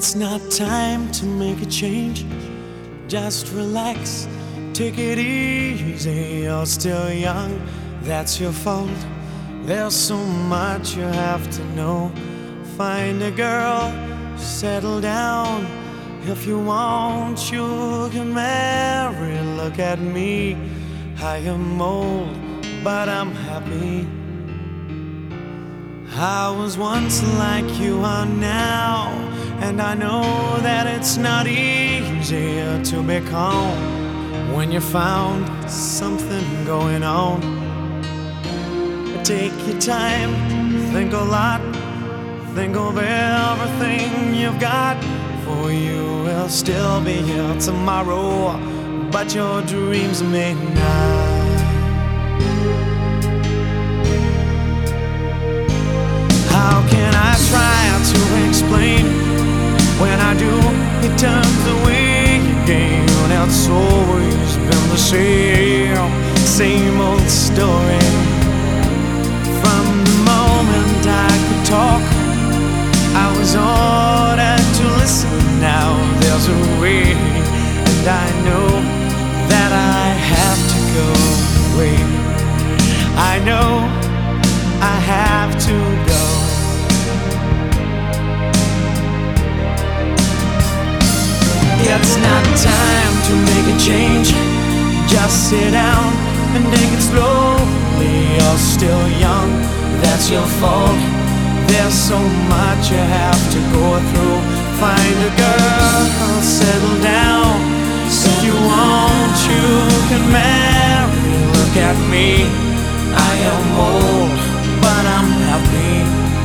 It's not time to make a change. Just relax, take it easy. You're still young, that's your fault. There's so much you have to know. Find a girl, settle down. If you want, you can marry. Look at me, I am old, but I'm happy. I was once like you are now, and I know that it's not easy to be calm when you found something going on. Take your time, think a lot, think of everything you've got. For you will still be here tomorrow, but your dreams may not. How can I try to explain? When I do, it turns away again. It's always been the same old story. From the moment I could talk, I was ordered to listen. Now there's a way, and I know that I have to go away. I know I have to go. It's not time to make a change. Just sit down and take it slowly. You're still young, that's your fault. There's so much you have to go through. Find a girl, settle down. If you want, you can marry. Look at me, I am old, but I'm happy.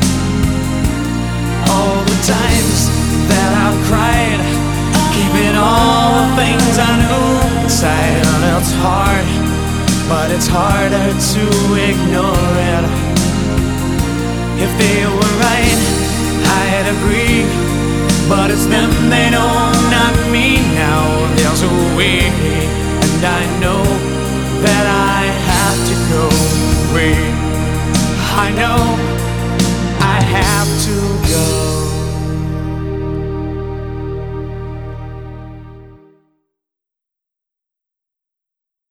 All the times that I've cried, keeping all the things I knew inside. It's hard, but it's harder to ignore it. If they were right, I'd agree, but it's them, they know, not me. Now there's a way, and I know that